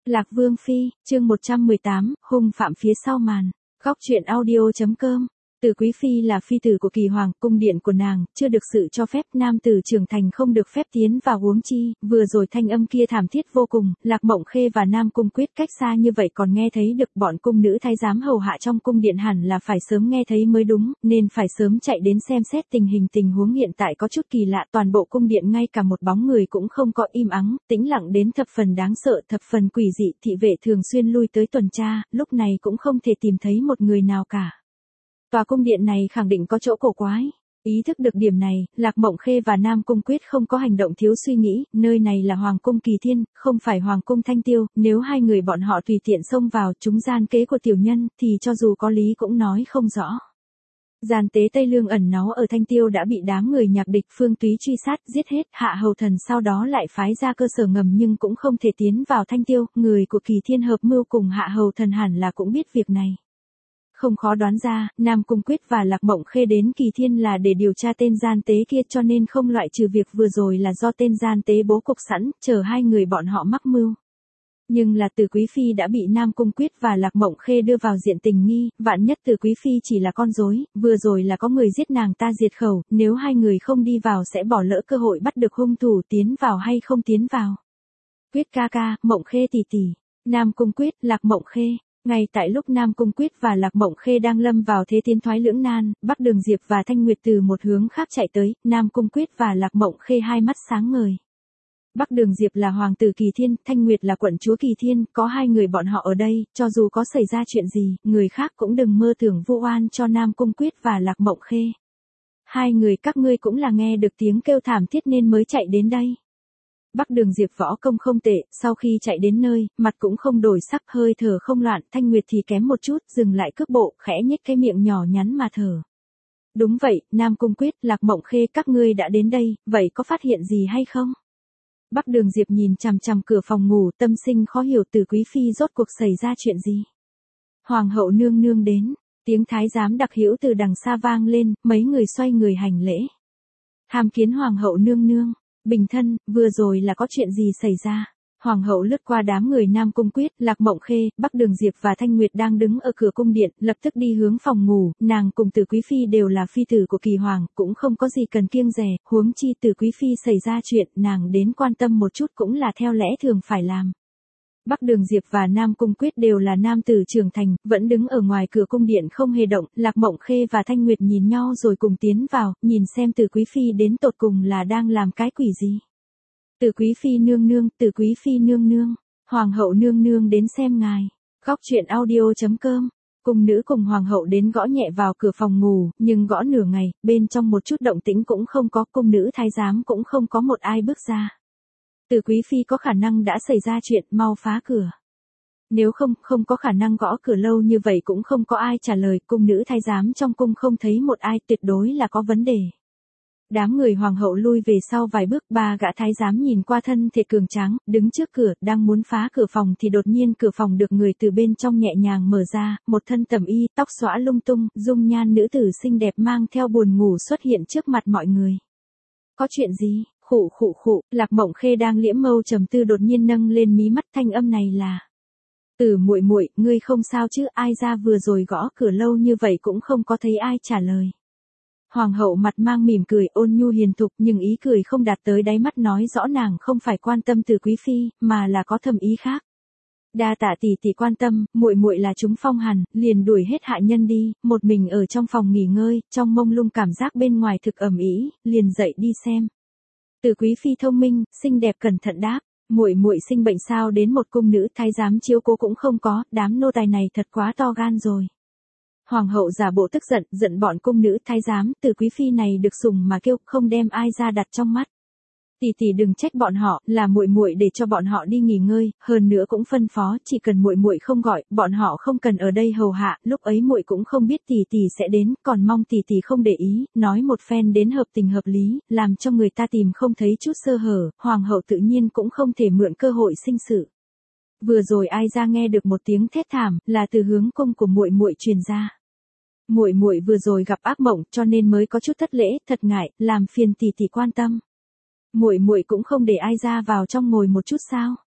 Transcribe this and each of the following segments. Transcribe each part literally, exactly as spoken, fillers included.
Lạc Vương Phi, chương một trăm mười tám, hung phạm phía sau màn. Góc truyện audio chấm com. Từ Quý Phi là phi tử của Kỳ Hoàng, cung điện của nàng, chưa được sự cho phép nam tử trưởng thành không được phép tiến vào huống chi, vừa rồi thanh âm kia thảm thiết vô cùng, Lạc Mộng Khê và Nam Cung Quyết cách xa như vậy còn nghe thấy được, bọn cung nữ thái giám hầu hạ trong cung điện hẳn là phải sớm nghe thấy mới đúng, nên phải sớm chạy đến xem xét tình hình tình huống hiện tại có chút kỳ lạ, toàn bộ cung điện ngay cả một bóng người cũng không có, im ắng, tĩnh lặng đến thập phần đáng sợ, thập phần quỷ dị, thị vệ thường xuyên lui tới tuần tra, lúc này cũng không thể tìm thấy một người nào cả. Tòa cung điện này khẳng định có chỗ cổ quái. Ý thức được điểm này, Lạc Mộng Khê và Nam Cung Quyết không có hành động thiếu suy nghĩ, nơi này là Hoàng cung Kỳ Thiên, không phải Hoàng cung Thanh Tiêu, nếu hai người bọn họ tùy tiện xông vào chúng gian kế của tiểu nhân, thì cho dù có lý cũng nói không rõ. Gian tế Tây Lương ẩn náu ở Thanh Tiêu đã bị đám người nhạc địch Phương Túy truy sát, giết hết, Hạ Hầu Thần sau đó lại phái ra cơ sở ngầm nhưng cũng không thể tiến vào Thanh Tiêu, người của Kỳ Thiên hợp mưu cùng Hạ Hầu Thần hẳn là cũng biết việc này. Không khó đoán ra, Nam Cung Quyết và Lạc Mộng Khê đến Kỳ Thiên là để điều tra tên gian tế kia, cho nên không loại trừ việc vừa rồi là do tên gian tế bố cục sẵn, chờ hai người bọn họ mắc mưu. Nhưng là Từ Quý Phi đã bị Nam Cung Quyết và Lạc Mộng Khê đưa vào diện tình nghi, vạn nhất Từ Quý Phi chỉ là con rối, vừa rồi là có người giết nàng ta diệt khẩu, nếu hai người không đi vào sẽ bỏ lỡ cơ hội bắt được hung thủ, tiến vào hay không tiến vào. Quyết ca ca, Mộng Khê tỷ tỷ, Nam Cung Quyết, Lạc Mộng Khê. Ngay tại lúc Nam Cung Quyết và Lạc Mộng Khê đang lâm vào thế tiến thoái lưỡng nan, Bắc Đường Diệp và Thanh Nguyệt từ một hướng khác chạy tới, Nam Cung Quyết và Lạc Mộng Khê hai mắt sáng ngời. Bắc Đường Diệp là hoàng tử Kỳ Thiên, Thanh Nguyệt là quận chúa Kỳ Thiên, có hai người bọn họ ở đây, cho dù có xảy ra chuyện gì, người khác cũng đừng mơ tưởng vu oan cho Nam Cung Quyết và Lạc Mộng Khê. Hai người các ngươi cũng là nghe được tiếng kêu thảm thiết nên mới chạy đến đây. Bắc Đường Diệp võ công không tệ, sau khi chạy đến nơi, mặt cũng không đổi sắc, hơi thở không loạn, Thanh Nguyệt thì kém một chút, dừng lại cước bộ, khẽ nhếch cái miệng nhỏ nhắn mà thở. Đúng vậy, Nam Cung Quyết, Lạc Mộng Khê, các ngươi đã đến đây, vậy có phát hiện gì hay không? Bắc Đường Diệp nhìn chằm chằm cửa phòng ngủ, tâm sinh khó hiểu, Từ Quý Phi rốt cuộc xảy ra chuyện gì? Hoàng hậu nương nương đến, tiếng thái giám đặc hữu từ đằng xa vang lên, mấy người xoay người hành lễ. Tham kiến Hoàng hậu nương nương. Bình thân, vừa rồi là có chuyện gì xảy ra? Hoàng hậu lướt qua đám người Nam Cung Quyết, Lạc Mộng Khê, Bắc Đường Diệp và Thanh Nguyệt đang đứng ở cửa cung điện, lập tức đi hướng phòng ngủ, nàng cùng Từ Quý Phi đều là phi tử của Kỳ Hoàng, cũng không có gì cần kiêng dè, huống chi Từ Quý Phi xảy ra chuyện, nàng đến quan tâm một chút cũng là theo lẽ thường phải làm. Bắc Đường Diệp và Nam Cung Quyết đều là nam tử trưởng thành, vẫn đứng ở ngoài cửa cung điện không hề động, Lạc Mộng Khê và Thanh Nguyệt nhìn nhau rồi cùng tiến vào, nhìn xem Từ Quý Phi đến tột cùng là đang làm cái quỷ gì. Từ Quý Phi nương nương, Từ Quý Phi nương nương, Hoàng hậu nương nương đến xem ngài. Góc truyện audio chấm com. Cung nữ cùng Hoàng hậu đến gõ nhẹ vào cửa phòng ngủ, nhưng gõ nửa ngày, bên trong một chút động tĩnh cũng không có, cung nữ thái giám cũng không có một ai bước ra. Từ Quý Phi có khả năng đã xảy ra chuyện, mau phá cửa. Nếu không, không có khả năng gõ cửa lâu như vậy cũng không có ai trả lời, cung nữ thái giám trong cung không thấy một ai, tuyệt đối là có vấn đề. Đám người hoàng hậu lui về sau vài bước, ba gã thái giám nhìn qua thân thể cường tráng, đứng trước cửa, đang muốn phá cửa phòng thì đột nhiên cửa phòng được người từ bên trong nhẹ nhàng mở ra, một thân tầm y, tóc xõa lung tung, dung nhan nữ tử xinh đẹp mang theo buồn ngủ xuất hiện trước mặt mọi người. Có chuyện gì? Khụ khụ khụ, Lạc Mộng Khê đang liễm mâu trầm tư đột nhiên nâng lên mí mắt, thanh âm này là: "Tử muội muội, ngươi không sao chứ? Ai ra vừa rồi gõ cửa lâu như vậy cũng không có thấy ai trả lời." Hoàng hậu mặt mang mỉm cười, ôn nhu hiền thục, nhưng ý cười không đạt tới đáy mắt nói rõ nàng không phải quan tâm Từ Quý Phi, mà là có thâm ý khác. Đa tạ tỷ tỷ quan tâm, muội muội là chúng phong hàn, liền đuổi hết hạ nhân đi, một mình ở trong phòng nghỉ ngơi, trong mông lung cảm giác bên ngoài thực ầm ĩ, liền dậy đi xem. Từ Quý Phi thông minh, xinh đẹp cẩn thận đáp, muội muội sinh bệnh sao đến một cung nữ thái giám chiếu cố cũng không có, đám nô tài này thật quá to gan rồi. Hoàng hậu giả bộ tức giận, giận bọn cung nữ thái giám, Từ Quý Phi này được sủng mà kêu, không đem ai ra đặt trong mắt. Tỷ tỷ đừng trách bọn họ, là muội muội để cho bọn họ đi nghỉ ngơi, hơn nữa cũng phân phó, chỉ cần muội muội không gọi, bọn họ không cần ở đây hầu hạ, lúc ấy muội cũng không biết tỷ tỷ sẽ đến, còn mong tỷ tỷ không để ý, nói một phen đến hợp tình hợp lý, làm cho người ta tìm không thấy chút sơ hở, hoàng hậu tự nhiên cũng không thể mượn cơ hội sinh sự. Vừa rồi ai ra nghe được một tiếng thét thảm, là từ hướng cung của muội muội truyền ra. Muội muội vừa rồi gặp ác mộng, cho nên mới có chút thất lễ, thật ngại, làm phiền tỷ tỷ quan tâm. Muội muội cũng không để ai ra vào trong ngồi một chút sao?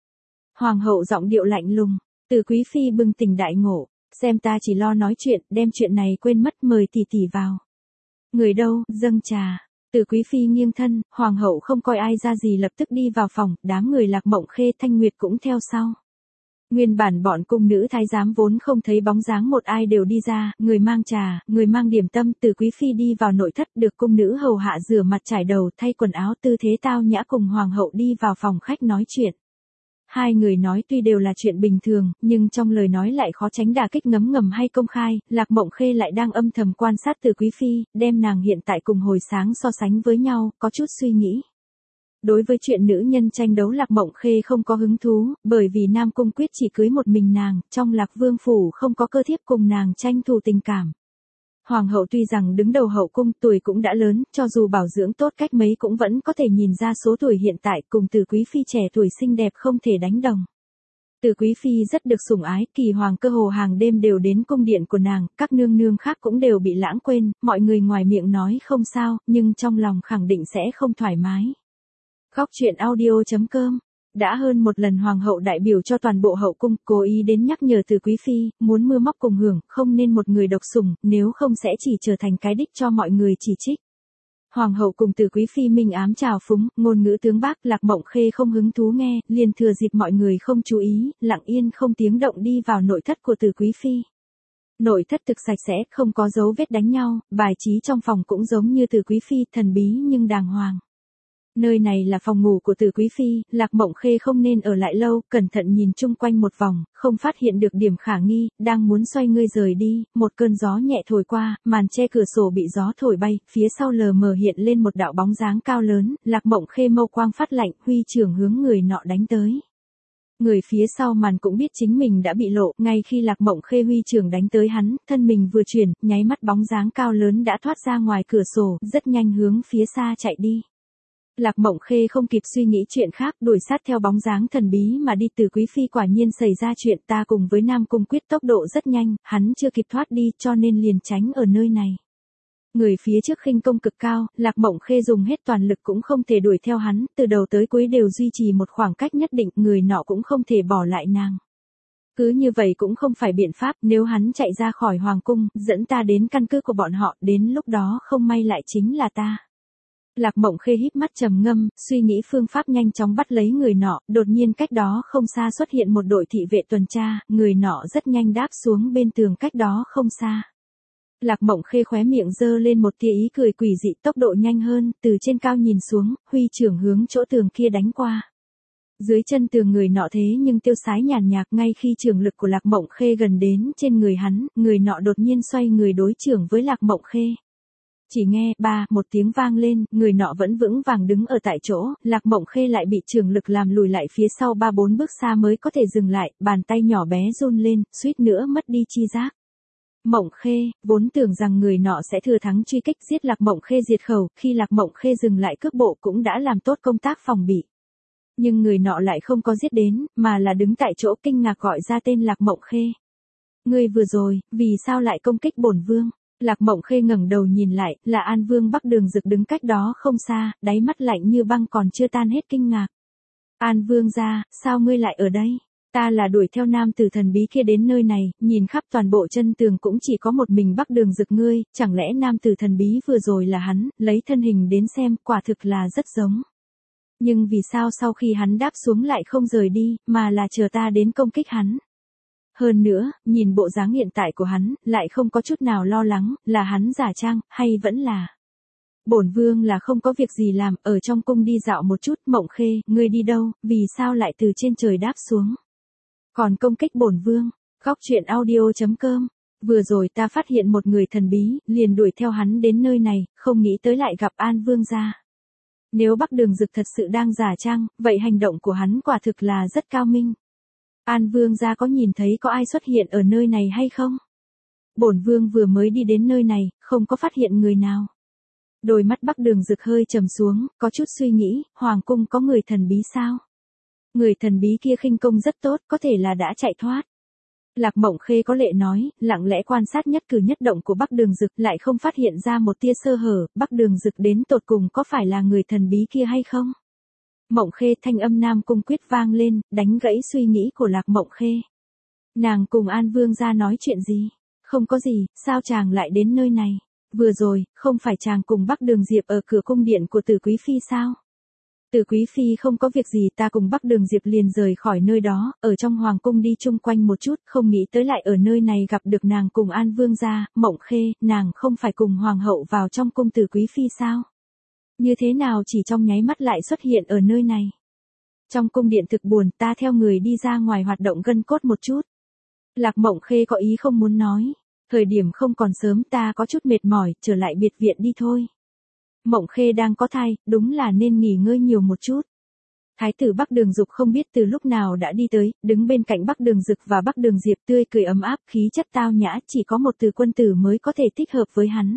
Hoàng hậu giọng điệu lạnh lùng. Từ quý phi bừng tỉnh đại ngộ, xem ta chỉ lo nói chuyện, đem chuyện này quên mất, mời tỷ tỷ vào. Người đâu, dâng trà. Từ quý phi nghiêng thân, hoàng hậu không coi ai ra gì lập tức đi vào phòng, đám người Lạc Mộng Khê, Thanh Nguyệt cũng theo sau. Nguyên bản bọn cung nữ thái giám vốn không thấy bóng dáng một ai đều đi ra, người mang trà, người mang điểm tâm. Từ quý phi đi vào nội thất, được cung nữ hầu hạ rửa mặt trải đầu, thay quần áo, tư thế tao nhã, cùng hoàng hậu đi vào phòng khách nói chuyện. Hai người nói tuy đều là chuyện bình thường, nhưng trong lời nói lại khó tránh đả kích ngấm ngầm hay công khai. Lạc Mộng Khê lại đang âm thầm quan sát Từ quý phi, đem nàng hiện tại cùng hồi sáng so sánh với nhau, có chút suy nghĩ. Đối với chuyện nữ nhân tranh đấu Lạc Mộng Khê không có hứng thú, bởi vì Nam Cung quyết chỉ cưới một mình nàng, trong Lạc Vương phủ không có cơ thiếp cùng nàng tranh thủ tình cảm. Hoàng hậu tuy rằng đứng đầu hậu cung, tuổi cũng đã lớn, cho dù bảo dưỡng tốt cách mấy cũng vẫn có thể nhìn ra số tuổi hiện tại, cùng Từ quý phi trẻ tuổi xinh đẹp không thể đánh đồng. Từ quý phi rất được sủng ái, Kỳ Hoàng cơ hồ hàng đêm đều đến cung điện của nàng, các nương nương khác cũng đều bị lãng quên, mọi người ngoài miệng nói không sao, nhưng trong lòng khẳng định sẽ không thoải mái. Góc truyện audio chấm com. Đã hơn một lần hoàng hậu đại biểu cho toàn bộ hậu cung, cố ý đến nhắc nhở Từ quý phi, muốn mưa móc cùng hưởng, không nên một người độc sủng, nếu không sẽ chỉ trở thành cái đích cho mọi người chỉ trích. Hoàng hậu cùng Từ quý phi minh ám trào phúng, ngôn ngữ tướng bác. Lạc Mộng Khê không hứng thú nghe, liền thừa dịp mọi người không chú ý, lặng yên không tiếng động đi vào nội thất của Từ quý phi. Nội thất thực sạch sẽ, không có dấu vết đánh nhau, bài trí trong phòng cũng giống như Từ quý phi, thần bí nhưng đàng hoàng. Nơi này là phòng ngủ của Từ quý phi, Lạc Mộng Khê không nên ở lại lâu, cẩn thận nhìn chung quanh một vòng, không phát hiện được điểm khả nghi, đang muốn xoay người rời đi, một cơn gió nhẹ thổi qua, màn che cửa sổ bị gió thổi bay, phía sau lờ mờ hiện lên một đạo bóng dáng cao lớn. Lạc Mộng Khê mâu quang phát lạnh, huy trưởng hướng người nọ đánh tới. Người phía sau màn cũng biết chính mình đã bị lộ, ngay khi Lạc Mộng Khê huy trưởng đánh tới hắn, thân mình vừa chuyển, nháy mắt bóng dáng cao lớn đã thoát ra ngoài cửa sổ, rất nhanh hướng phía xa chạy đi. Lạc Mộng Khê không kịp suy nghĩ chuyện khác, đuổi sát theo bóng dáng thần bí mà đi. Từ quý phi quả nhiên xảy ra chuyện, ta cùng với Nam Cung quyết tốc độ rất nhanh, hắn chưa kịp thoát đi cho nên liền tránh ở nơi này. Người phía trước khinh công cực cao, Lạc Mộng Khê dùng hết toàn lực cũng không thể đuổi theo hắn, từ đầu tới cuối đều duy trì một khoảng cách nhất định, người nọ cũng không thể bỏ lại nàng. Cứ như vậy cũng không phải biện pháp, nếu hắn chạy ra khỏi hoàng cung, dẫn ta đến căn cứ của bọn họ, đến lúc đó không may lại chính là ta. Lạc Mộng Khê híp mắt trầm ngâm, suy nghĩ phương pháp nhanh chóng bắt lấy người nọ, đột nhiên cách đó không xa xuất hiện một đội thị vệ tuần tra, người nọ rất nhanh đáp xuống bên tường cách đó không xa. Lạc Mộng Khê khóe miệng giơ lên một tia ý cười quỷ dị, tốc độ nhanh hơn, từ trên cao nhìn xuống, huy trưởng hướng chỗ tường kia đánh qua. Dưới chân tường người nọ thế nhưng tiêu sái nhàn nhạt, ngay khi trưởng lực của Lạc Mộng Khê gần đến trên người hắn, người nọ đột nhiên xoay người đối trưởng với Lạc Mộng Khê. Chỉ nghe ba một tiếng vang lên, người nọ vẫn vững vàng đứng ở tại chỗ, Lạc Mộng Khê lại bị trưởng lực làm lùi lại phía sau ba bốn bước xa mới có thể dừng lại, bàn tay nhỏ bé run lên, suýt nữa mất đi chi giác. Mộng Khê, vốn tưởng rằng người nọ sẽ thừa thắng truy kích giết Lạc Mộng Khê diệt khẩu, khi Lạc Mộng Khê dừng lại cước bộ cũng đã làm tốt công tác phòng bị. Nhưng người nọ lại không có giết đến, mà là đứng tại chỗ kinh ngạc gọi ra tên Lạc Mộng Khê. Ngươi vừa rồi, vì sao lại công kích bổn vương? Lạc Mộng Khê ngẩng đầu nhìn lại, là An Vương Bắc Đường Dực đứng cách đó không xa, đáy mắt lạnh như băng còn chưa tan hết kinh ngạc. An Vương gia, sao ngươi lại ở đây? Ta là đuổi theo nam tử thần bí kia đến nơi này, nhìn khắp toàn bộ chân tường cũng chỉ có một mình Bắc Đường Dực ngươi, chẳng lẽ nam tử thần bí vừa rồi là hắn, lấy thân hình đến xem, quả thực là rất giống. Nhưng vì sao sau khi hắn đáp xuống lại không rời đi, mà là chờ ta đến công kích hắn? Hơn nữa, nhìn bộ dáng hiện tại của hắn, lại không có chút nào lo lắng, là hắn giả trang, hay vẫn là... Bổn vương là không có việc gì làm, ở trong cung đi dạo một chút. Mộng Khê, ngươi đi đâu, vì sao lại từ trên trời đáp xuống? Còn công kích bổn vương? Góc truyện audio chấm com. Vừa rồi ta phát hiện một người thần bí, liền đuổi theo hắn đến nơi này, không nghĩ tới lại gặp An Vương gia. Nếu Bắc Đường Dực thật sự đang giả trang, vậy hành động của hắn quả thực là rất cao minh. An Vương gia có nhìn thấy có ai xuất hiện ở nơi này hay không? Bổn vương vừa mới đi đến nơi này, không có phát hiện người nào. Đôi mắt Bắc Đường Dực hơi trầm xuống, có chút suy nghĩ, hoàng cung có người thần bí sao? Người thần bí kia khinh công rất tốt, có thể là đã chạy thoát. Lạc Mộng Khê có lệ nói, lặng lẽ quan sát nhất cử nhất động của Bắc Đường Dực, lại không phát hiện ra một tia sơ hở. Bắc Đường Dực đến tột cùng có phải là người thần bí kia hay không? Mộng Khê, thanh âm Nam Cung Quyết vang lên, đánh gãy suy nghĩ của Lạc Mộng Khê. Nàng cùng An Vương gia nói chuyện gì? Không có gì, sao chàng lại đến nơi này? Vừa rồi, không phải chàng cùng Bắc Đường Diệp ở cửa cung điện của Từ Quý Phi sao? Từ Quý Phi không có việc gì, ta cùng Bắc Đường Diệp liền rời khỏi nơi đó, ở trong hoàng cung đi chung quanh một chút, không nghĩ tới lại ở nơi này gặp được nàng cùng An Vương gia. Mộng Khê, nàng không phải cùng hoàng hậu vào trong cung Từ Quý Phi sao? Như thế nào chỉ trong nháy mắt lại xuất hiện ở nơi này? Trong cung điện thực buồn, ta theo người đi ra ngoài hoạt động gân cốt một chút. Lạc Mộng Khê có ý không muốn nói. Thời điểm không còn sớm, ta có chút mệt mỏi, trở lại biệt viện đi thôi. Mộng Khê đang có thai, đúng là nên nghỉ ngơi nhiều một chút. Thái tử Bắc Đường Dục không biết từ lúc nào đã đi tới, đứng bên cạnh Bắc Đường Dực và Bắc Đường Diệp, tươi cười ấm áp, khí chất tao nhã, chỉ có một Từ quân tử mới có thể thích hợp với hắn.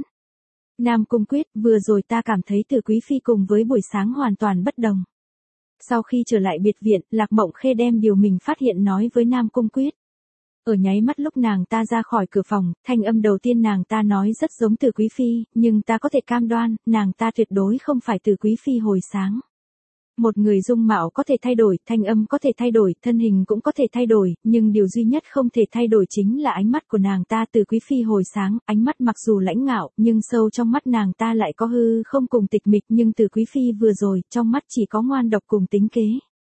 Nam Cung Quyết, vừa rồi ta cảm thấy Từ Quý Phi cùng với buổi sáng hoàn toàn bất đồng. Sau khi trở lại biệt viện, Lạc Mộng Khê đem điều mình phát hiện nói với Nam Cung Quyết. Ở nháy mắt lúc nàng ta ra khỏi cửa phòng, thanh âm đầu tiên nàng ta nói rất giống Từ Quý Phi, nhưng ta có thể cam đoan, nàng ta tuyệt đối không phải Từ Quý Phi hồi sáng. Một người dung mạo có thể thay đổi, thanh âm có thể thay đổi, thân hình cũng có thể thay đổi, nhưng điều duy nhất không thể thay đổi chính là ánh mắt của nàng ta. Từ Quý Phi hồi sáng, ánh mắt mặc dù lãnh ngạo, nhưng sâu trong mắt nàng ta lại có hư không cùng tịch mịch, nhưng Từ Quý Phi vừa rồi, trong mắt chỉ có ngoan độc cùng tính kế.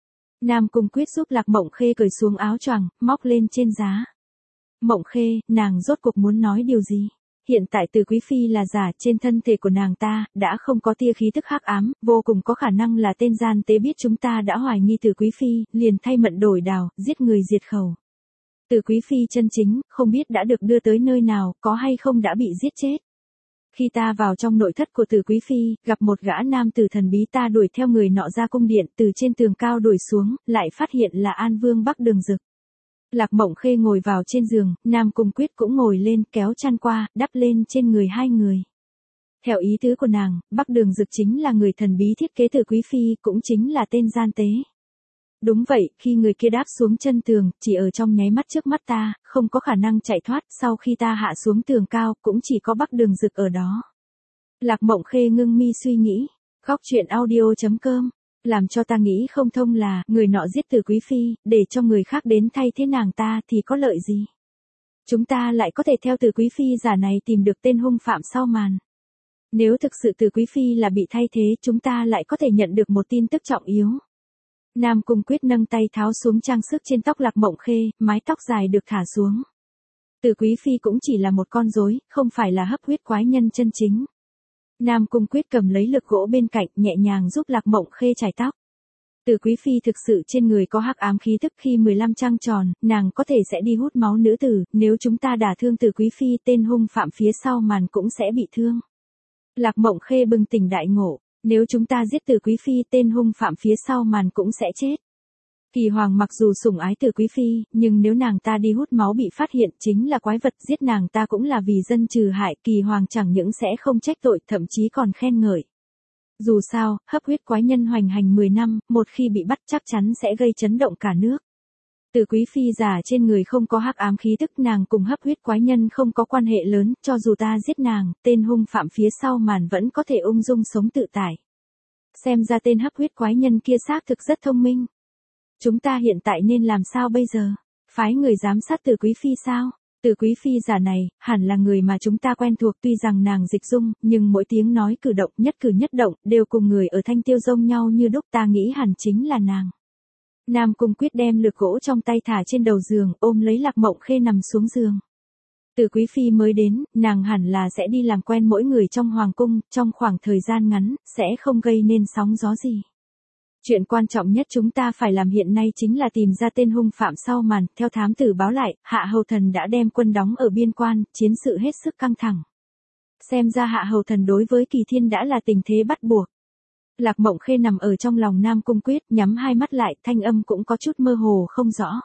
Nam Cung Quyết giúp Lạc Mộng Khê cởi xuống áo choàng, móc lên trên giá. Mộng Khê, nàng rốt cuộc muốn nói điều gì? Hiện tại Từ Quý Phi là giả, trên thân thể của nàng ta, đã không có tia khí tức hắc ám, vô cùng có khả năng là tên gian tế biết chúng ta đã hoài nghi Từ Quý Phi, liền thay mận đổi đào, giết người diệt khẩu. Từ Quý Phi chân chính, không biết đã được đưa tới nơi nào, có hay không đã bị giết chết. Khi ta vào trong nội thất của Từ Quý Phi, gặp một gã nam tử thần bí, ta đuổi theo người nọ ra cung điện, từ trên tường cao đuổi xuống, lại phát hiện là An Vương Bắc Đường Dực. Lạc Mộng Khê ngồi vào trên giường, Nam Cung Quyết cũng ngồi lên, kéo chăn qua, đắp lên trên người hai người. Theo ý tứ của nàng, Bắc Đường Dực chính là người thần bí thiết kế Từ Quý Phi, cũng chính là tên gian tế. Đúng vậy, khi người kia đáp xuống chân tường, chỉ ở trong nháy mắt trước mắt ta, không có khả năng chạy thoát, sau khi ta hạ xuống tường cao, cũng chỉ có Bắc Đường Dực ở đó. Lạc Mộng Khê ngưng mi suy nghĩ, góc truyện audio chấm com, làm cho ta nghĩ không thông là, người nọ giết Từ Quý Phi, để cho người khác đến thay thế nàng ta thì có lợi gì? Chúng ta lại có thể theo Từ Quý Phi giả này tìm được tên hung phạm sau màn. Nếu thực sự Từ Quý Phi là bị thay thế, chúng ta lại có thể nhận được một tin tức trọng yếu. Nam Cung Quyết nâng tay tháo xuống trang sức trên tóc Lạc Mộng Khê, mái tóc dài được thả xuống. Từ Quý Phi cũng chỉ là một con rối, không phải là hấp huyết quái nhân chân chính. Nam Cung Quyết cầm lấy lực gỗ bên cạnh, nhẹ nhàng giúp Lạc Mộng Khê chải tóc. Từ Quý Phi thực sự trên người có hắc ám khí tức, khi mười lăm trăng tròn, nàng có thể sẽ đi hút máu nữ tử, nếu chúng ta đả thương Từ Quý Phi, tên hung phạm phía sau màn cũng sẽ bị thương. Lạc Mộng Khê bừng tỉnh đại ngộ. Nếu chúng ta giết Từ Quý Phi, tên hung phạm phía sau màn cũng sẽ chết. Kỳ Hoàng mặc dù sủng ái Từ Quý Phi, nhưng nếu nàng ta đi hút máu bị phát hiện, chính là quái vật, giết nàng ta cũng là vì dân trừ hại. Kỳ Hoàng chẳng những sẽ không trách tội, thậm chí còn khen ngợi. Dù sao, hấp huyết quái nhân hoành hành mười năm, một khi bị bắt chắc chắn sẽ gây chấn động cả nước. Từ Quý Phi giả trên người không có hắc ám khí tức, nàng cùng hấp huyết quái nhân không có quan hệ lớn, cho dù ta giết nàng, tên hung phạm phía sau màn vẫn có thể ung dung sống tự tại. Xem ra tên hấp huyết quái nhân kia xác thực rất thông minh. Chúng ta hiện tại nên làm sao bây giờ? Phái người giám sát Từ Quý Phi sao? Từ Quý Phi giả này, hẳn là người mà chúng ta quen thuộc, tuy rằng nàng dịch dung, nhưng mỗi tiếng nói cử động, nhất cử nhất động, đều cùng người ở Thanh Tiêu giống nhau như đúc, ta nghĩ hẳn chính là nàng. Nam Cung Quyết đem lược gỗ trong tay thả trên đầu giường, ôm lấy Lạc Mộng Khê nằm xuống giường. Từ Quý Phi mới đến, nàng hẳn là sẽ đi làm quen mỗi người trong hoàng cung, trong khoảng thời gian ngắn, sẽ không gây nên sóng gió gì. Chuyện quan trọng nhất chúng ta phải làm hiện nay chính là tìm ra tên hung phạm sau màn. Theo thám tử báo lại, Hạ Hầu Thần đã đem quân đóng ở biên quan, chiến sự hết sức căng thẳng. Xem ra Hạ Hầu Thần đối với Kỳ Thiên đã là tình thế bắt buộc. Lạc Mộng Khê nằm ở trong lòng Nam Cung Quyết, nhắm hai mắt lại, thanh âm cũng có chút mơ hồ không rõ.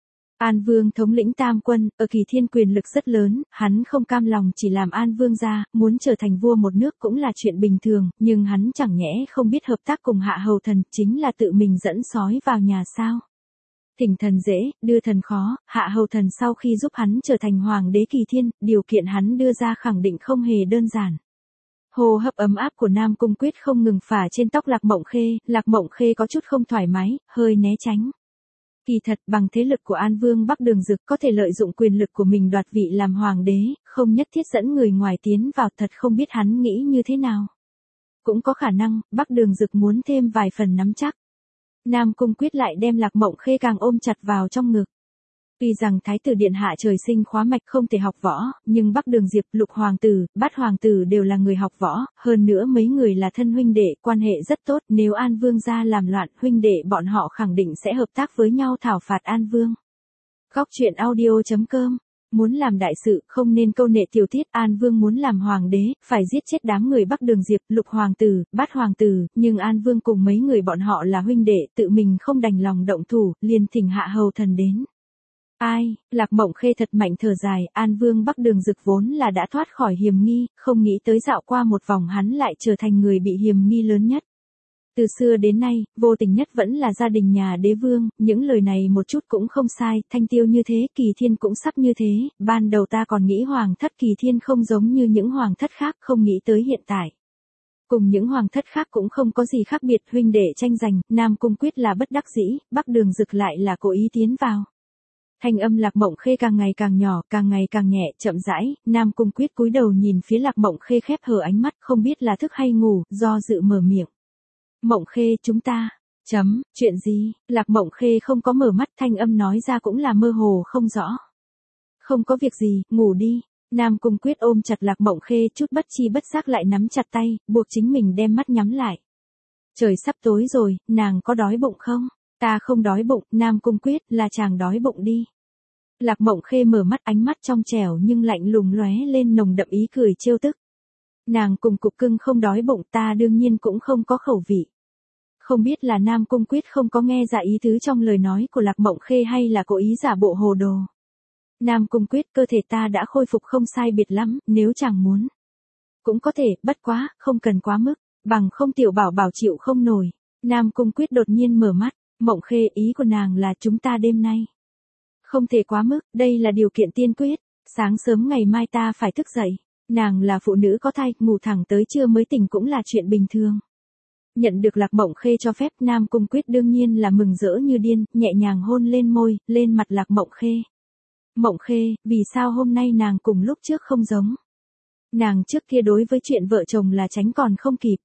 An Vương thống lĩnh tam quân, ở Kỳ Thiên quyền lực rất lớn, hắn không cam lòng chỉ làm An Vương gia, muốn trở thành vua một nước cũng là chuyện bình thường, nhưng hắn chẳng nhẽ không biết hợp tác cùng Hạ Hầu Thần, chính là tự mình dẫn sói vào nhà sao. Thỉnh thần dễ, đưa thần khó, Hạ Hầu Thần sau khi giúp hắn trở thành hoàng đế Kỳ Thiên, điều kiện hắn đưa ra khẳng định không hề đơn giản. Hô hấp ấm áp của Nam Cung Quyết không ngừng phả trên tóc Lạc Mộng Khê, Lạc Mộng Khê có chút không thoải mái, hơi né tránh. Kỳ thật bằng thế lực của An Vương Bắc Đường Dực có thể lợi dụng quyền lực của mình đoạt vị làm hoàng đế, không nhất thiết dẫn người ngoài tiến vào, thật không biết hắn nghĩ như thế nào. Cũng có khả năng, Bắc Đường Dực muốn thêm vài phần nắm chắc. Nam Cung Quyết lại đem Lạc Mộng Khê càng ôm chặt vào trong ngực. Tuy rằng Thái tử Điện Hạ trời sinh khóa mạch không thể học võ, nhưng Bắc Đường Diệp, Lục Hoàng tử, Bát Hoàng tử đều là người học võ, hơn nữa mấy người là thân huynh đệ, quan hệ rất tốt, nếu An Vương gia làm loạn, huynh đệ bọn họ khẳng định sẽ hợp tác với nhau thảo phạt An Vương. Góc truyện audio chấm com. Muốn làm đại sự, không nên câu nệ tiểu tiết. An Vương muốn làm hoàng đế, phải giết chết đám người Bắc Đường Diệp, Lục Hoàng tử, Bát Hoàng tử, nhưng An Vương cùng mấy người bọn họ là huynh đệ, tự mình không đành lòng động thủ, liền thỉnh hạ hầu thần đến. Ai, Lạc Mộng Khê thật mạnh thở dài, An Vương Bắc Đường Dực vốn là đã thoát khỏi hiểm nghi, không nghĩ tới dạo qua một vòng hắn lại trở thành người bị hiểm nghi lớn nhất. Từ xưa đến nay, vô tình nhất vẫn là gia đình nhà đế vương, những lời này một chút cũng không sai, Thanh Tiêu như thế, Kỳ Thiên cũng sắp như thế, ban đầu ta còn nghĩ hoàng thất Kỳ Thiên không giống như những hoàng thất khác, không nghĩ tới hiện tại. Cùng những hoàng thất khác cũng không có gì khác biệt, huynh đệ tranh giành, Nam Cung Quyết là bất đắc dĩ, Bắc Đường Dực lại là cố ý tiến vào. Thanh âm Lạc Mộng Khê càng ngày càng nhỏ, càng ngày càng nhẹ, chậm rãi, Nam Cung Quyết cúi đầu nhìn phía Lạc Mộng Khê khép hờ ánh mắt, không biết là thức hay ngủ, do dự mở miệng. Mộng Khê chúng ta, chấm, chuyện gì, Lạc Mộng Khê không có mở mắt, thanh âm nói ra cũng là mơ hồ không rõ. Không có việc gì, ngủ đi, Nam Cung Quyết ôm chặt Lạc Mộng Khê, chút bất chi bất giác lại nắm chặt tay, buộc chính mình đem mắt nhắm lại. Trời sắp tối rồi, nàng có đói bụng không? Ta không đói bụng, Nam Cung Quyết, là chàng đói bụng đi. Lạc Mộng Khê mở mắt, ánh mắt trong trẻo nhưng lạnh lùng lóe lên nồng đậm ý cười trêu tức. Nàng cùng cục cưng không đói bụng, ta đương nhiên cũng không có khẩu vị. Không biết là Nam Cung Quyết không có nghe ra ý tứ trong lời nói của Lạc Mộng Khê hay là cố ý giả bộ hồ đồ. Nam Cung Quyết, cơ thể ta đã khôi phục không sai biệt lắm, nếu chàng muốn. Cũng có thể, bất quá, không cần quá mức, bằng không tiểu bảo bảo chịu không nổi. Nam Cung Quyết đột nhiên mở mắt, Mộng Khê, ý của nàng là chúng ta đêm nay. Không thể quá mức, đây là điều kiện tiên quyết, sáng sớm ngày mai ta phải thức dậy. Nàng là phụ nữ có thai, ngủ thẳng tới trưa mới tỉnh cũng là chuyện bình thường. Nhận được Lạc Mộng Khê cho phép, Nam Cung Quyết đương nhiên là mừng rỡ như điên, nhẹ nhàng hôn lên môi, lên mặt Lạc Mộng Khê. Mộng Khê, vì sao hôm nay nàng cùng lúc trước không giống? Nàng trước kia đối với chuyện vợ chồng là tránh còn không kịp.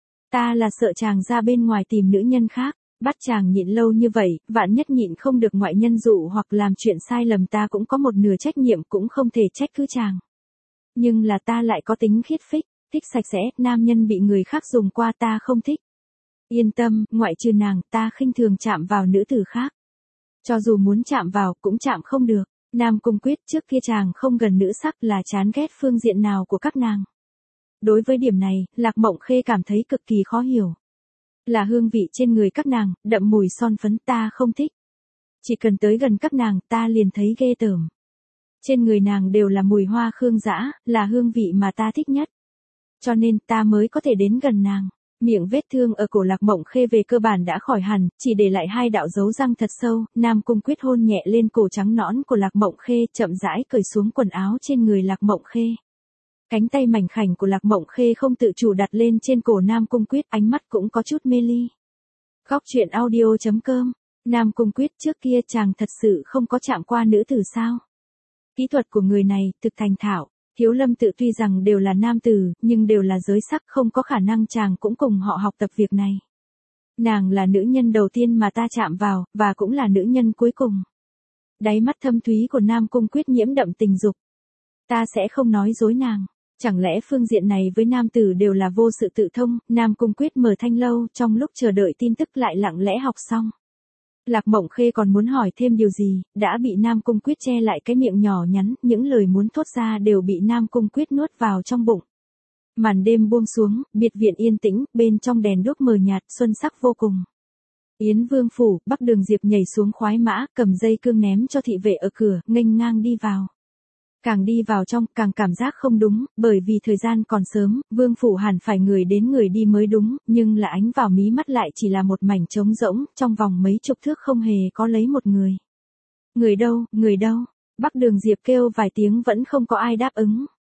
Ta là sợ chàng ra bên ngoài tìm nữ nhân khác, bắt chàng nhịn lâu như vậy, vạn nhất nhịn không được ngoại nhân dụ hoặc làm chuyện sai lầm, ta cũng có một nửa trách nhiệm, cũng không thể trách cứ chàng. Nhưng là ta lại có tính khiết phích, thích sạch sẽ, nam nhân bị người khác dùng qua ta không thích. Yên tâm, ngoại trừ nàng, ta khinh thường chạm vào nữ tử khác. Cho dù muốn chạm vào, cũng chạm không được. Nam Cung Quyết, trước kia chàng không gần nữ sắc, là chán ghét phương diện nào của các nàng. Đối với điểm này, Lạc Mộng Khê cảm thấy cực kỳ khó hiểu. Là hương vị trên người các nàng, đậm mùi son phấn, ta không thích. Chỉ cần tới gần các nàng, ta liền thấy ghê tởm. Trên người nàng đều là mùi hoa khương dã, là hương vị mà ta thích nhất. Cho nên ta mới có thể đến gần nàng. Miệng vết thương ở cổ Lạc Mộng Khê về cơ bản đã khỏi hẳn, chỉ để lại hai đạo dấu răng thật sâu. Nam Cung Quyết hôn nhẹ lên cổ trắng nõn của Lạc Mộng Khê, chậm rãi cởi xuống quần áo trên người Lạc Mộng Khê. Cánh tay mảnh khảnh của Lạc Mộng Khê không tự chủ đặt lên trên cổ Nam Cung Quyết, ánh mắt cũng có chút mê ly. Góc truyện audio chấm com. Nam Cung Quyết, trước kia chàng thật sự không có chạm qua nữ tử sao? Kỹ thuật của người này thực thành thạo. Thiếu Lâm Tự tuy rằng đều là nam tử, nhưng đều là giới sắc, không có khả năng chàng cũng cùng họ học tập việc này. Nàng là nữ nhân đầu tiên mà ta chạm vào, và cũng là nữ nhân cuối cùng. Đáy mắt thâm thúy của Nam Cung Quyết nhiễm đậm tình dục. Ta sẽ không nói dối nàng. Chẳng lẽ phương diện này với nam tử đều là vô sự tự thông? Nam Cung Quyết mở thanh lâu, trong lúc chờ đợi tin tức lại lặng lẽ học xong. Lạc Mộng Khê còn muốn hỏi thêm điều gì, đã bị Nam Cung Quyết che lại cái miệng nhỏ nhắn, những lời muốn thốt ra đều bị Nam Cung Quyết nuốt vào trong bụng. Màn đêm buông xuống, biệt viện yên tĩnh, bên trong đèn đuốc mờ nhạt, xuân sắc vô cùng. Yến Vương phủ, Bắc Đường Diệp nhảy xuống khoái mã, cầm dây cương ném cho thị vệ ở cửa, nghênh ngang đi vào. Càng đi vào trong, càng cảm giác không đúng, bởi vì thời gian còn sớm, Vương phủ hẳn phải người đến người đi mới đúng, nhưng là ánh vào mí mắt lại chỉ là một mảnh trống rỗng, trong vòng mấy chục thước không hề có lấy một người. Người đâu, người đâu? Bắc Đường Diệp kêu vài tiếng vẫn không có ai đáp ứng.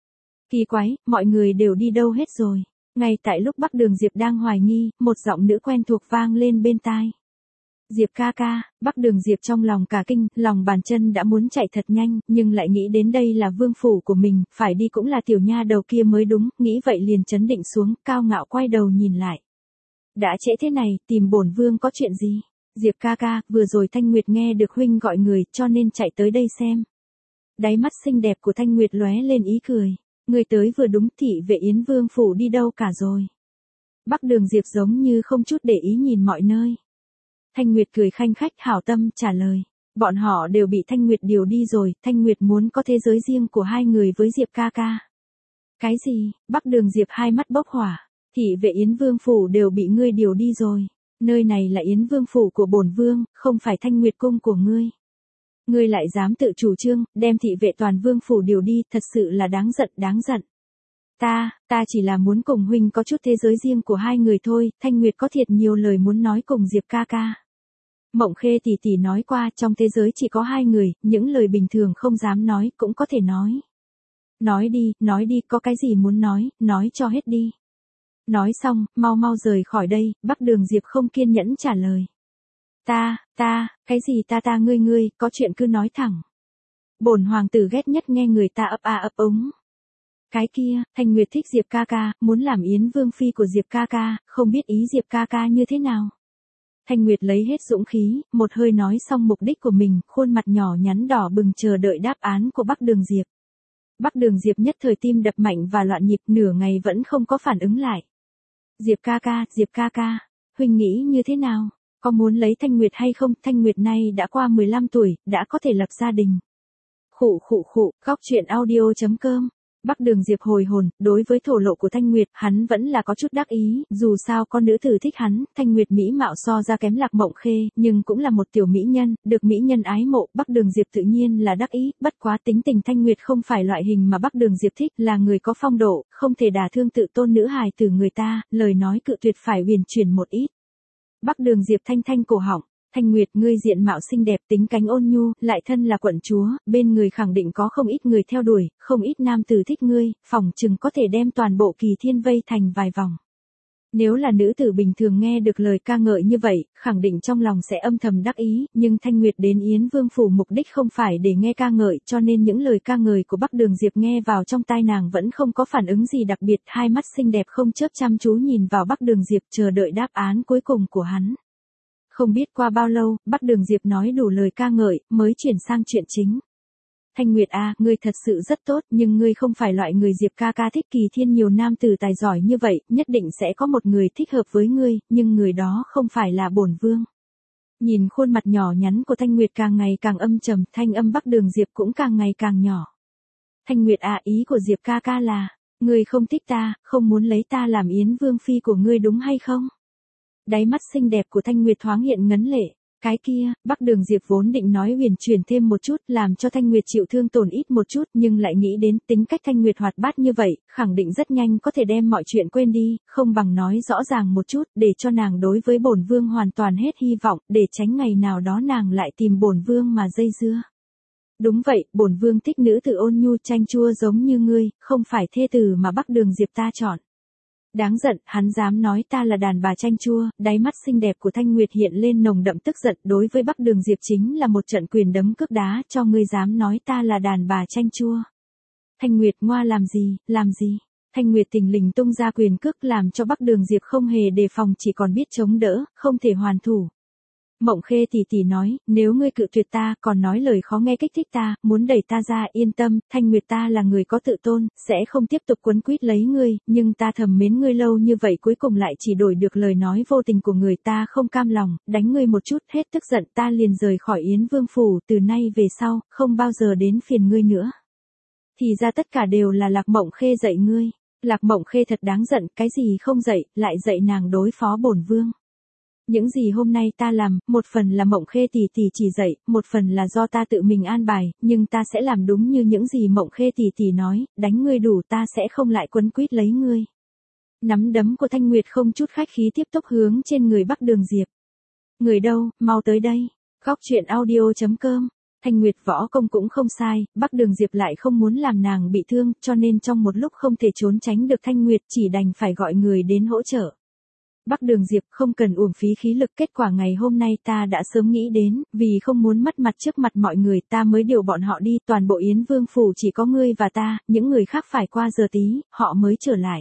Kỳ quái, mọi người đều đi đâu hết rồi? Ngay tại lúc Bắc Đường Diệp đang hoài nghi, một giọng nữ quen thuộc vang lên bên tai. Diệp ca ca. Bắc Đường Diệp trong lòng cả kinh, lòng bàn chân đã muốn chạy thật nhanh, nhưng lại nghĩ đến đây là vương phủ của mình, phải đi cũng là tiểu nha đầu kia mới đúng, nghĩ vậy liền chấn định xuống, cao ngạo quay đầu nhìn lại. Đã trễ thế này, tìm bổn vương có chuyện gì? Diệp ca ca, vừa rồi Thanh Nguyệt nghe được huynh gọi người, cho nên chạy tới đây xem. Đáy mắt xinh đẹp của Thanh Nguyệt lóe lên ý cười. Người tới vừa đúng, thị vệ Yến Vương phủ đi đâu cả rồi? Bắc Đường Diệp giống như không chút để ý nhìn mọi nơi. Thanh Nguyệt cười khanh khách hảo tâm trả lời. Bọn họ đều bị Thanh Nguyệt điều đi rồi, Thanh Nguyệt muốn có thế giới riêng của hai người với Diệp ca ca. Cái gì? Bắc Đường Diệp hai mắt bốc hỏa. Thị vệ Yến Vương phủ đều bị ngươi điều đi rồi. Nơi này là Yến Vương phủ của bổn vương, không phải Thanh Nguyệt cung của ngươi. Ngươi lại dám tự chủ trương, đem thị vệ toàn vương phủ điều đi, thật sự là đáng giận, đáng giận. Ta, ta chỉ là muốn cùng huynh có chút thế giới riêng của hai người thôi, Thanh Nguyệt có thiệt nhiều lời muốn nói cùng Diệp ca ca. Mộng Khê tỷ tỷ nói qua, trong thế giới chỉ có hai người, những lời bình thường không dám nói, cũng có thể nói. Nói đi, nói đi, có cái gì muốn nói, nói cho hết đi. Nói xong, mau mau rời khỏi đây, Bắc Đường Diệp không kiên nhẫn trả lời. Ta, ta, cái gì ta ta ngươi ngươi, có chuyện cứ nói thẳng. Bổn hoàng tử ghét nhất nghe người ta ấp a ấp ống. Cái kia, Thanh Nguyệt thích Diệp ca ca, muốn làm Yến Vương phi của Diệp ca ca, không biết ý Diệp ca ca như thế nào. Thanh Nguyệt lấy hết dũng khí, một hơi nói xong mục đích của mình, khuôn mặt nhỏ nhắn đỏ bừng chờ đợi đáp án của Bắc Đường Diệp. Bắc Đường Diệp nhất thời tim đập mạnh và loạn nhịp, nửa ngày vẫn không có phản ứng lại. Diệp ca ca, Diệp ca ca, huynh nghĩ như thế nào? Có muốn lấy Thanh Nguyệt hay không? Thanh Nguyệt nay đã qua mười lăm tuổi, đã có thể lập gia đình. Khụ khụ khụ, góc truyện audio chấm com. Bắc Đường Diệp hồi hồn, đối với thổ lộ của Thanh Nguyệt, hắn vẫn là có chút đắc ý, dù sao con nữ tử thích hắn, Thanh Nguyệt mỹ mạo so ra kém Lạc Mộng Khê, nhưng cũng là một tiểu mỹ nhân, được mỹ nhân ái mộ, Bắc Đường Diệp tự nhiên là đắc ý, bất quá tính tình Thanh Nguyệt không phải loại hình mà Bắc Đường Diệp thích, là người có phong độ, không thể đả thương tự tôn nữ hài từ người ta, lời nói cự tuyệt phải huyền chuyển một ít. Bắc Đường Diệp thanh thanh cổ họng. Thanh Nguyệt, ngươi diện mạo xinh đẹp, tính cánh ôn nhu, lại thân là quận chúa, bên người khẳng định có không ít người theo đuổi, không ít nam tử thích ngươi, phỏng chừng có thể đem toàn bộ Kỳ Thiên vây thành vài vòng. Nếu là nữ tử bình thường nghe được lời ca ngợi như vậy, khẳng định trong lòng sẽ âm thầm đắc ý, nhưng Thanh Nguyệt đến Yến Vương phủ mục đích không phải để nghe ca ngợi, cho nên những lời ca ngợi của Bắc Đường Diệp nghe vào trong tai nàng vẫn không có phản ứng gì đặc biệt, hai mắt xinh đẹp không chớp chăm chú nhìn vào Bắc Đường Diệp chờ đợi đáp án cuối cùng của hắn. Không biết qua bao lâu, Bắc Đường Diệp nói đủ lời ca ngợi, mới chuyển sang chuyện chính. Thanh Nguyệt à, ngươi thật sự rất tốt, nhưng ngươi không phải loại người Diệp ca ca thích. Kỳ Thiên nhiều nam tử tài giỏi như vậy, nhất định sẽ có một người thích hợp với ngươi, nhưng người đó không phải là bổn vương. Nhìn khuôn mặt nhỏ nhắn của Thanh Nguyệt càng ngày càng âm trầm, thanh âm Bắc Đường Diệp cũng càng ngày càng nhỏ. Thanh Nguyệt à, ý của Diệp ca ca là, ngươi không thích ta, không muốn lấy ta làm Yến Vương phi của ngươi đúng hay không? Đáy mắt xinh đẹp của Thanh Nguyệt thoáng hiện ngấn lệ. Cái kia, Bắc Đường Diệp vốn định nói huyền chuyển thêm một chút, làm cho Thanh Nguyệt chịu thương tổn ít một chút, nhưng lại nghĩ đến tính cách Thanh Nguyệt hoạt bát như vậy, khẳng định rất nhanh có thể đem mọi chuyện quên đi, không bằng nói rõ ràng một chút, để cho nàng đối với bổn vương hoàn toàn hết hy vọng, để tránh ngày nào đó nàng lại tìm bổn vương mà dây dưa. Đúng vậy, bổn vương thích nữ tử ôn nhu chanh chua giống như ngươi, không phải thê tử mà Bắc Đường Diệp ta chọn. Đáng giận, hắn dám nói ta là đàn bà chanh chua, đáy mắt xinh đẹp của Thanh Nguyệt hiện lên nồng đậm tức giận, đối với Bắc Đường Diệp chính là một trận quyền đấm cước đá, cho ngươi dám nói ta là đàn bà chanh chua. Thanh Nguyệt ngoa làm gì, làm gì? Thanh Nguyệt tình lình tung ra quyền cước làm cho Bắc Đường Diệp không hề đề phòng, chỉ còn biết chống đỡ, không thể hoàn thủ. Mộng Khê tỷ tỷ nói, nếu ngươi cự tuyệt ta, còn nói lời khó nghe kích thích ta, muốn đẩy ta ra, yên tâm, Thanh Nguyệt ta là người có tự tôn, sẽ không tiếp tục quấn quýt lấy ngươi, nhưng ta thầm mến ngươi lâu như vậy cuối cùng lại chỉ đổi được lời nói vô tình của người, ta không cam lòng, đánh ngươi một chút, hết tức giận ta liền rời khỏi Yến Vương phủ, từ nay về sau, không bao giờ đến phiền ngươi nữa. Thì ra tất cả đều là Lạc Mộng Khê dạy ngươi. Lạc Mộng Khê thật đáng giận, cái gì không dạy, lại dạy nàng đối phó bổn vương. Những gì hôm nay ta làm, một phần là Mộng Khê tỷ tỷ chỉ dạy, một phần là do ta tự mình an bài, nhưng ta sẽ làm đúng như những gì Mộng Khê tỷ tỷ nói, đánh ngươi đủ ta sẽ không lại quấn quýt lấy ngươi. Nắm đấm của Thanh Nguyệt không chút khách khí tiếp tục hướng trên người Bắc Đường Diệp. Người đâu, mau tới đây. Góc truyện audio chấm com Thanh Nguyệt võ công cũng không sai, Bắc Đường Diệp lại không muốn làm nàng bị thương, cho nên trong một lúc không thể trốn tránh được Thanh Nguyệt chỉ đành phải gọi người đến hỗ trợ. Bắc Đường Diệp không cần uổng phí khí lực, kết quả ngày hôm nay ta đã sớm nghĩ đến, vì không muốn mất mặt trước mặt mọi người ta mới điều bọn họ đi, toàn bộ Yến Vương phủ chỉ có ngươi và ta, những người khác phải qua giờ tí, họ mới trở lại.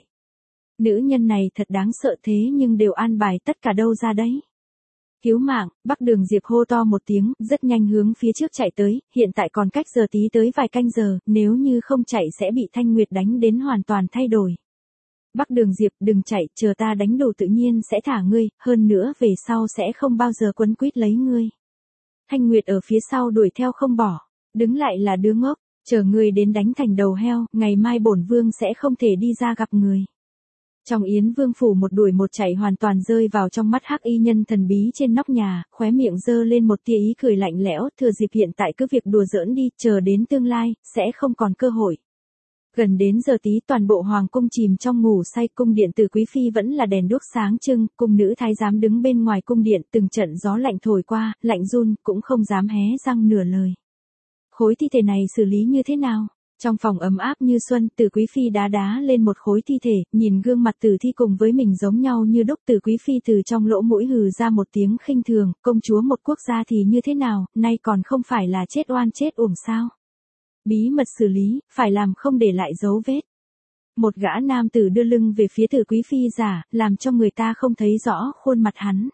Nữ nhân này thật đáng sợ thế nhưng đều an bài tất cả đâu ra đấy. Cứu mạng, Bắc Đường Diệp hô to một tiếng, rất nhanh hướng phía trước chạy tới, hiện tại còn cách giờ tí tới vài canh giờ, nếu như không chạy sẽ bị Thanh Nguyệt đánh đến hoàn toàn thay đổi. Bắc Đường Diệp, đừng chạy, chờ ta đánh đủ tự nhiên sẽ thả ngươi, hơn nữa về sau sẽ không bao giờ quấn quýt lấy ngươi. Thanh Nguyệt ở phía sau đuổi theo không bỏ, đứng lại là đứa ngốc, chờ ngươi đến đánh thành đầu heo, ngày mai bổn vương sẽ không thể đi ra gặp người. Trong Yến Vương phủ một đuổi một chạy hoàn toàn rơi vào trong mắt hắc y nhân thần bí trên nóc nhà, khóe miệng giơ lên một tia ý cười lạnh lẽo, thừa dịp hiện tại cứ việc đùa giỡn đi, chờ đến tương lai, sẽ không còn cơ hội. Gần đến giờ tí toàn bộ hoàng cung chìm trong ngủ say, cung điện từ quý phi vẫn là đèn đuốc sáng trưng, cung nữ thái giám đứng bên ngoài cung điện, từng trận gió lạnh thổi qua, lạnh run, cũng không dám hé răng nửa lời. Khối thi thể này xử lý như thế nào? Trong phòng ấm áp như xuân, Từ Quý Phi đá đá lên một khối thi thể, nhìn gương mặt tử thi cùng với mình giống nhau như đúc, Từ Quý Phi từ trong lỗ mũi hừ ra một tiếng khinh thường, công chúa một quốc gia thì như thế nào, nay còn không phải là chết oan chết uổng sao? Bí mật xử lý, phải làm không để lại dấu vết. Một gã nam tử đưa lưng về phía Từ Quý Phi giả, làm cho người ta không thấy rõ khuôn mặt hắn.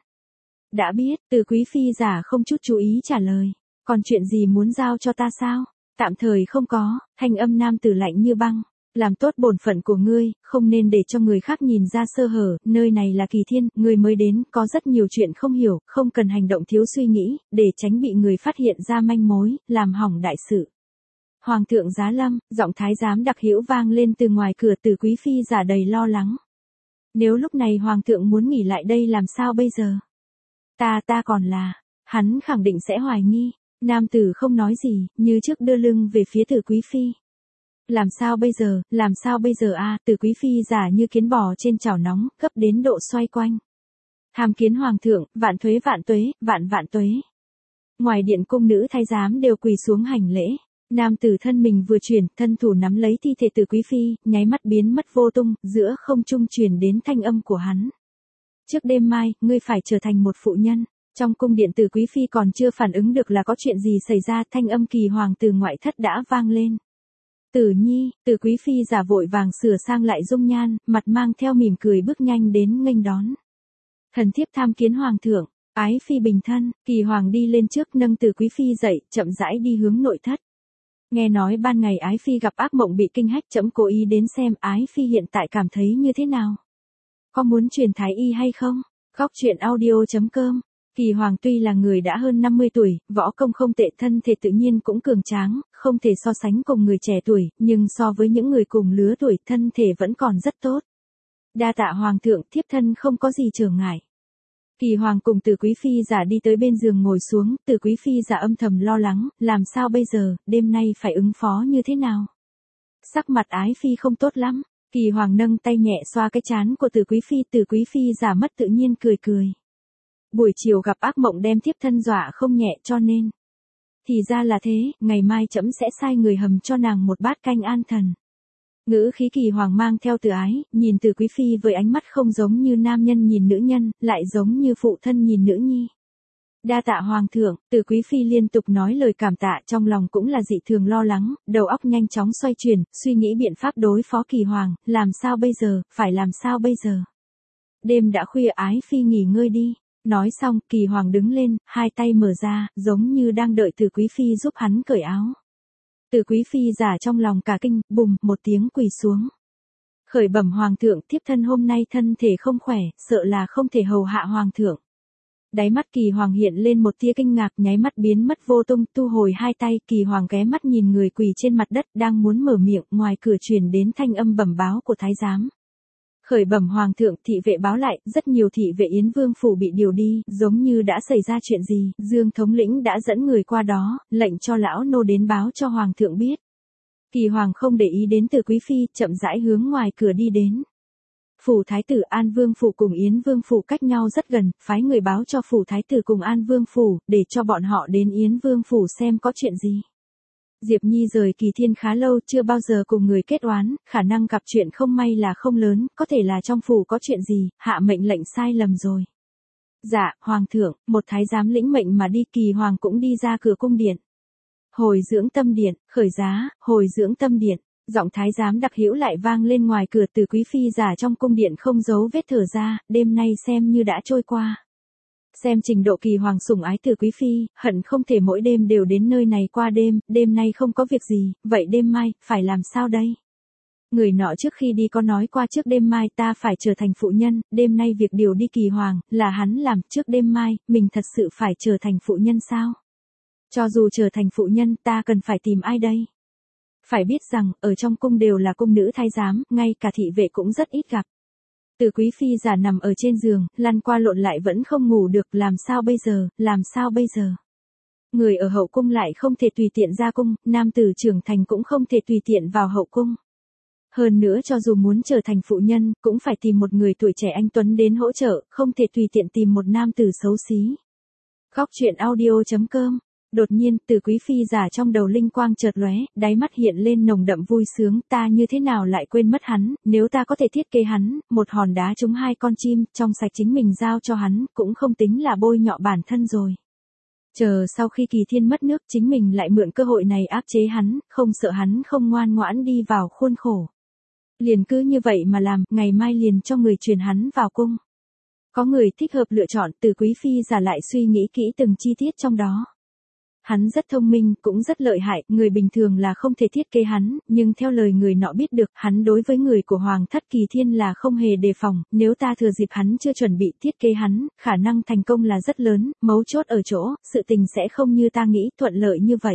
Đã biết, Từ Quý Phi giả không chút chú ý trả lời, còn chuyện gì muốn giao cho ta sao? Tạm thời không có, thanh âm nam tử lạnh như băng. Làm tốt bổn phận của ngươi, không nên để cho người khác nhìn ra sơ hở, nơi này là Kỳ Thiên, ngươi mới đến, có rất nhiều chuyện không hiểu, không cần hành động thiếu suy nghĩ, để tránh bị người phát hiện ra manh mối, làm hỏng đại sự. Hoàng thượng giá lâm, giọng thái giám đặc hữu vang lên từ ngoài cửa, Từ Quý Phi giả đầy lo lắng. Nếu lúc này hoàng thượng muốn nghỉ lại đây làm sao bây giờ? Ta ta còn là, hắn khẳng định sẽ hoài nghi. Nam tử không nói gì, như trước đưa lưng về phía Từ Quý Phi. Làm sao bây giờ, làm sao bây giờ a? À, Từ Quý Phi giả như kiến bò trên chảo nóng, gấp đến độ xoay quanh. Tham kiến hoàng thượng, vạn tuế vạn tuế, vạn vạn tuế. Ngoài điện cung nữ thái giám đều quỳ xuống hành lễ. Nam tử thân mình vừa chuyển, thân thủ nắm lấy thi thể Từ Quý Phi, nháy mắt biến mất vô tung, giữa không trung truyền đến thanh âm của hắn. Trước đêm mai, ngươi phải trở thành một phụ nhân. Trong cung điện Từ Quý Phi còn chưa phản ứng được là có chuyện gì xảy ra, thanh âm Kỳ Hoàng từ ngoại thất đã vang lên. Tử Nhi, Từ Quý Phi giả vội vàng sửa sang lại dung nhan, mặt mang theo mỉm cười bước nhanh đến nghênh đón. Thần thiếp tham kiến hoàng thượng, ái phi bình thân, Kỳ Hoàng đi lên trước nâng Từ Quý Phi dậy, chậm rãi đi hướng nội thất. Nghe nói ban ngày ái phi gặp ác mộng bị kinh hách, trẫm cố ý đến xem ái phi hiện tại cảm thấy như thế nào. Có muốn truyền thái y hay không? Góc truyện audio chấm com. Kỳ Hoàng tuy là người đã hơn năm mươi tuổi, võ công không tệ, thân thể tự nhiên cũng cường tráng, không thể so sánh cùng người trẻ tuổi, nhưng so với những người cùng lứa tuổi, thân thể vẫn còn rất tốt. Đa tạ hoàng thượng, thiếp thân không có gì trở ngại. Kỳ Hoàng cùng Từ Quý Phi giả đi tới bên giường ngồi xuống, Từ Quý Phi giả âm thầm lo lắng, làm sao bây giờ, đêm nay phải ứng phó như thế nào? Sắc mặt ái phi không tốt lắm. Kỳ Hoàng nâng tay nhẹ xoa cái trán của Từ Quý Phi, Từ Quý Phi giả mất tự nhiên cười cười. Buổi chiều gặp ác mộng đem thiếp thân dọa không nhẹ cho nên. Thì ra là thế, ngày mai trẫm sẽ sai người hầm cho nàng một bát canh an thần. Ngữ khí Kỳ Hoàng mang theo từ ái, nhìn Từ Quý Phi với ánh mắt không giống như nam nhân nhìn nữ nhân, lại giống như phụ thân nhìn nữ nhi. Đa tạ hoàng thượng, Từ Quý Phi liên tục nói lời cảm tạ, trong lòng cũng là dị thường lo lắng, đầu óc nhanh chóng xoay chuyển, suy nghĩ biện pháp đối phó Kỳ Hoàng, làm sao bây giờ, phải làm sao bây giờ. Đêm đã khuya, ái phi nghỉ ngơi đi. Nói xong, Kỳ Hoàng đứng lên, hai tay mở ra, giống như đang đợi Từ Quý Phi giúp hắn cởi áo. Từ Quý Phi giả trong lòng cả kinh, bùm, một tiếng quỳ xuống. Khởi bẩm hoàng thượng, thiếp thân hôm nay thân thể không khỏe, sợ là không thể hầu hạ hoàng thượng. Đáy mắt Kỳ Hoàng hiện lên một tia kinh ngạc, nháy mắt biến mất vô tung, tu hồi hai tay, Kỳ Hoàng ghé mắt nhìn người quỳ trên mặt đất, đang muốn mở miệng, ngoài cửa truyền đến thanh âm bẩm báo của thái giám. Khởi bẩm hoàng thượng, thị vệ báo lại, rất nhiều thị vệ Yến Vương phủ bị điều đi, giống như đã xảy ra chuyện gì, Dương thống lĩnh đã dẫn người qua đó, lệnh cho lão nô đến báo cho hoàng thượng biết. Kỳ Hoàng không để ý đến Từ Quý Phi, chậm rãi hướng ngoài cửa đi đến. Phủ thái tử An Vương phủ cùng Yến Vương phủ cách nhau rất gần, phái người báo cho phủ thái tử cùng An Vương phủ, để cho bọn họ đến Yến Vương phủ xem có chuyện gì. Diệp Nhi rời Kỳ Thiên khá lâu, chưa bao giờ cùng người kết oán, khả năng gặp chuyện không may là không lớn, có thể là trong phủ có chuyện gì, hạ mệnh lệnh sai lầm rồi. Dạ, Hoàng thượng, một thái giám lĩnh mệnh mà đi. Kỳ Hoàng cũng đi ra cửa cung điện. Hồi dưỡng tâm điện, khởi giá, hồi dưỡng tâm điện. Giọng thái giám đặc hữu lại vang lên ngoài cửa. Từ quý phi giả trong cung điện không giấu vết thở ra, đêm nay xem như đã trôi qua. Xem trình độ Kỳ Hoàng sủng ái Từ quý phi, hận không thể mỗi đêm đều đến nơi này qua đêm, đêm nay không có việc gì, vậy đêm mai, phải làm sao đây? Người nọ trước khi đi có nói qua trước đêm mai ta phải trở thành phụ nhân, đêm nay việc điều đi Kỳ Hoàng, là hắn làm, trước đêm mai, mình thật sự phải trở thành phụ nhân sao? Cho dù trở thành phụ nhân, ta cần phải tìm ai đây? Phải biết rằng, ở trong cung đều là cung nữ thái giám, ngay cả thị vệ cũng rất ít gặp. Từ quý phi giả nằm ở trên giường, lăn qua lộn lại vẫn không ngủ được, làm sao bây giờ, làm sao bây giờ? Người ở hậu cung lại không thể tùy tiện ra cung, nam tử trưởng thành cũng không thể tùy tiện vào hậu cung. Hơn nữa cho dù muốn trở thành phụ nhân, cũng phải tìm một người tuổi trẻ anh tuấn đến hỗ trợ, không thể tùy tiện tìm một nam tử xấu xí. Góc truyện audio chấm com. Đột nhiên, Từ quý phi giả trong đầu linh quang chợt lóe, đáy mắt hiện lên nồng đậm vui sướng, ta như thế nào lại quên mất hắn, nếu ta có thể thiết kế hắn, một hòn đá trúng hai con chim, trong sạch chính mình giao cho hắn, cũng không tính là bôi nhọ bản thân rồi. Chờ sau khi Kỳ Thiên mất nước, chính mình lại mượn cơ hội này áp chế hắn, không sợ hắn không ngoan ngoãn đi vào khuôn khổ. Liền cứ như vậy mà làm, ngày mai liền cho người truyền hắn vào cung. Có người thích hợp lựa chọn, Từ quý phi giả lại suy nghĩ kỹ từng chi tiết trong đó. Hắn rất thông minh, cũng rất lợi hại, người bình thường là không thể thiết kế hắn, nhưng theo lời người nọ biết được, hắn đối với người của Hoàng thất Kỳ Thiên là không hề đề phòng, nếu ta thừa dịp hắn chưa chuẩn bị thiết kế hắn, khả năng thành công là rất lớn, mấu chốt ở chỗ, sự tình sẽ không như ta nghĩ thuận lợi như vậy.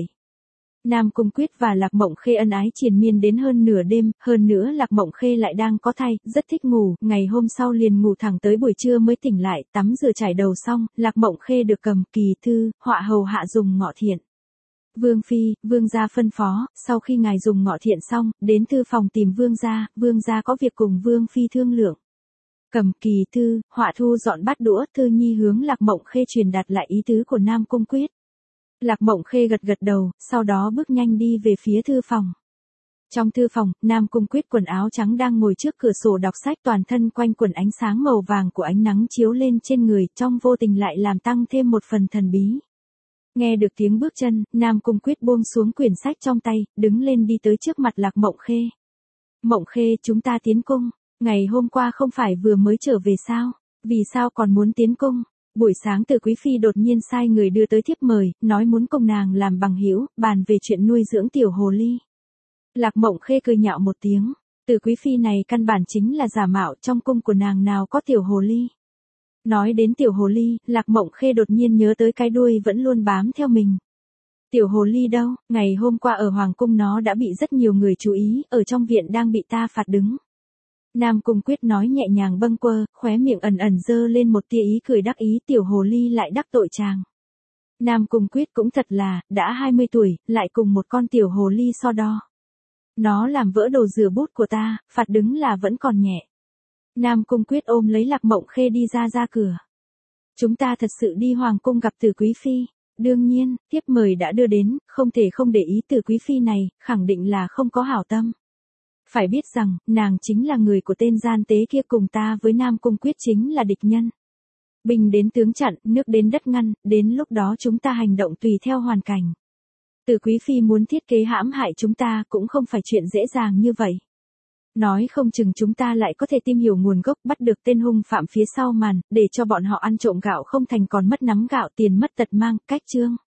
Nam Cung Quyết và Lạc Mộng Khê ân ái triền miên đến hơn nửa đêm, hơn nữa Lạc Mộng Khê lại đang có thai, rất thích ngủ, ngày hôm sau liền ngủ thẳng tới buổi trưa mới tỉnh lại, tắm rửa chải đầu xong, Lạc Mộng Khê được cầm Kỳ thư, họa hầu hạ dùng ngọ thiện. Vương phi, vương gia phân phó, sau khi ngài dùng ngọ thiện xong, đến thư phòng tìm vương gia, vương gia có việc cùng vương phi thương lượng. Cầm Kỳ thư, họa thu dọn bát đũa, Thư Nhi hướng Lạc Mộng Khê truyền đạt lại ý tứ của Nam Cung Quyết. Lạc Mộng Khê gật gật đầu, sau đó bước nhanh đi về phía thư phòng. Trong thư phòng, Nam Cung Quyết quần áo trắng đang ngồi trước cửa sổ đọc sách, toàn thân quanh quần ánh sáng màu vàng của ánh nắng chiếu lên trên người, trong vô tình lại làm tăng thêm một phần thần bí. Nghe được tiếng bước chân, Nam Cung Quyết buông xuống quyển sách trong tay, đứng lên đi tới trước mặt Lạc Mộng Khê. Mộng Khê, chúng ta tiến cung, ngày hôm qua không phải vừa mới trở về sao, vì sao còn muốn tiến cung? Buổi sáng Từ quý phi đột nhiên sai người đưa tới thiếp mời, nói muốn cùng nàng làm bằng hữu, bàn về chuyện nuôi dưỡng tiểu hồ ly. Lạc Mộng Khê cười nhạo một tiếng, Từ quý phi này căn bản chính là giả mạo, trong cung của nàng nào có tiểu hồ ly. Nói đến tiểu hồ ly, Lạc Mộng Khê đột nhiên nhớ tới cái đuôi vẫn luôn bám theo mình. Tiểu hồ ly đâu, ngày hôm qua ở Hoàng cung nó đã bị rất nhiều người chú ý, ở trong viện đang bị ta phạt đứng. Nam Cung Quyết nói nhẹ nhàng bâng quơ, khóe miệng ẩn ẩn dơ lên một tia ý cười đắc ý, tiểu hồ ly lại đắc tội chàng. Nam Cung Quyết cũng thật là, đã hai mươi tuổi, lại cùng một con tiểu hồ ly so đo. Nó làm vỡ đồ rửa bút của ta, phạt đứng là vẫn còn nhẹ. Nam Cung Quyết ôm lấy Lạc Mộng Khê đi ra ra cửa. Chúng ta thật sự đi Hoàng cung gặp Từ quý phi. Đương nhiên, thiếp mời đã đưa đến, không thể không để ý Từ quý phi này, khẳng định là không có hảo tâm. Phải biết rằng, nàng chính là người của tên gian tế kia, cùng ta với Nam Cung Quyết chính là địch nhân. Binh đến tướng chặn, nước đến đất ngăn, đến lúc đó chúng ta hành động tùy theo hoàn cảnh. Từ quý phi muốn thiết kế hãm hại chúng ta cũng không phải chuyện dễ dàng như vậy. Nói không chừng chúng ta lại có thể tìm hiểu nguồn gốc, bắt được tên hung phạm phía sau màn, để cho bọn họ ăn trộm gạo không thành còn mất nắm gạo, tiền mất tật mang, cách chương.